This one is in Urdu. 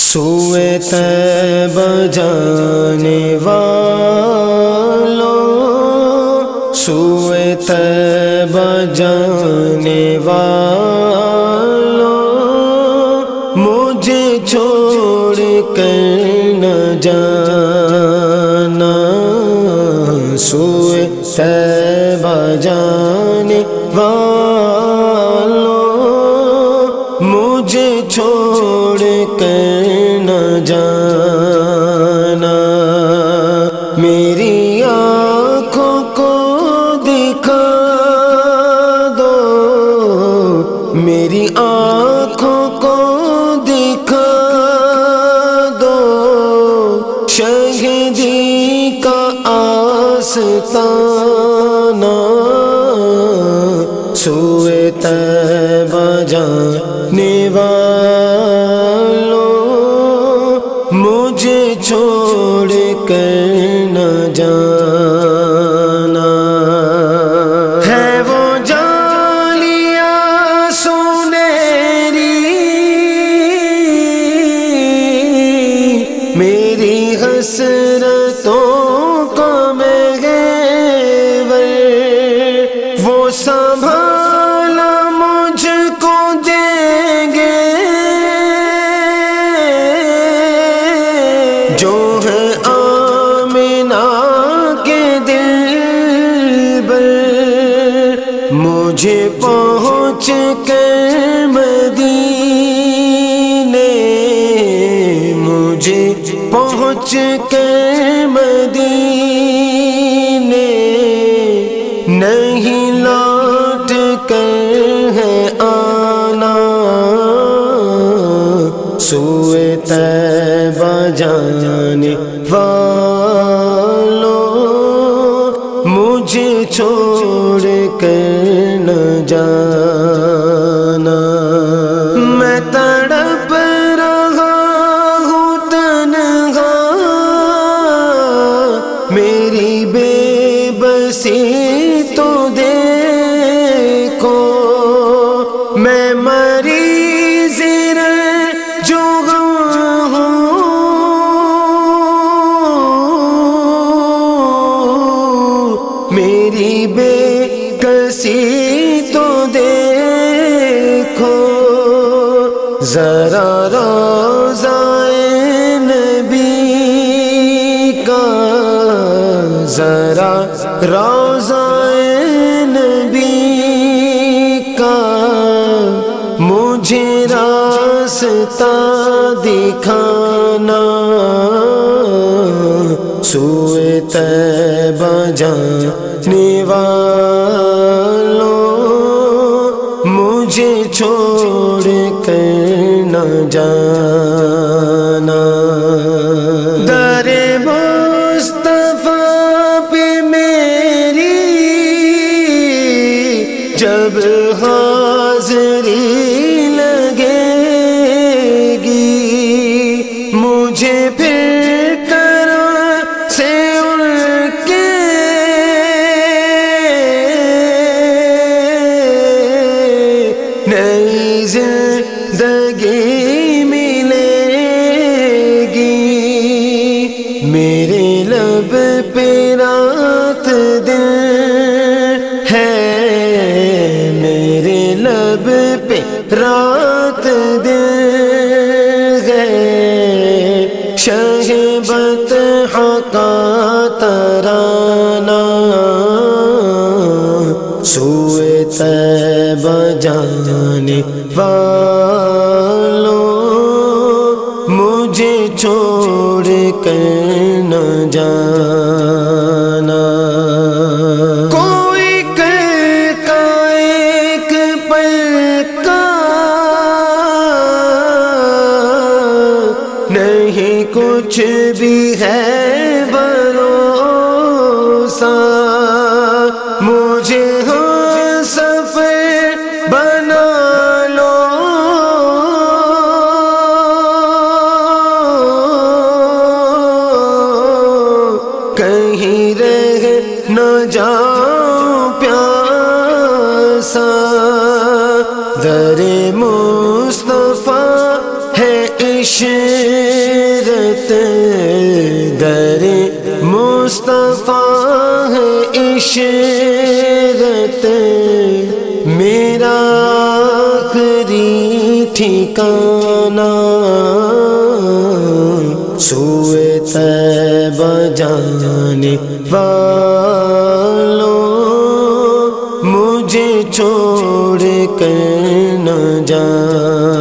سوئے طیبہ جانے والوں، سوئے طیبہ جانے والوں، مجھے چھوڑ کر نہ جانا، سوئے طیبہ جانے والوں، مجھے چھوڑ کر نہ جانا، میری آنکھوں کو دکھا دو، میری آنکھوں کو دکھا دو، شہیدی کا آستانہ، سوئے طیبہ جانے والوں، مجھے چھوڑ کر نہ جانا، ہے وہ جالیاں سنہری میری حسرتوں کا محور، وہ سنبھالا مجھ کو دیں گے، جو ہے آمنہ کے دلبر، مجھے پہنچ کر مدینے، مجھے پہنچ کر مدینے، نہیں لوٹ کر ہے آنا، سوئے طیبہ جانے والوں، مجھے چھوڑ کر نہ جانا، میں تڑپ رہا ہوں تنہا، میری بے بسی تو دیکھو، میں مریض جو ہوں، میری بے کسی تو دیکھو، ذرا روضۂ نبی کا، ذرا روضۂ نبی کا، مجھے راستہ دکھانا، سوئے طیبہ جانے والوں، مجھے چھوڑ کر نہ جانا، در مصطفیٰ پہ میری جب حاضری لگے گی، مجھے پھر طرح سے ان کے نئی زندگی ملے گی، میرے لب پہ رات دن ہے، میرے لب پہ رات دن ہے، شہبت کا ترانہ، سوئے طیبہ جانے والوں، مجھے چھوڑ کر نہ جانا، کوئی کل کا ایک پل کا نہیں کچھ بھی ہے بھروسہ، مجھے ہاں سفر بنا لو، کہیں رہ نہ جاؤں پیاسا، در مصطفیٰ ہے عشق عشرت میرا آخری ٹھکانہ، سوئے طیبہ جانے والوں مجھے چھوڑ کر نہ جانا۔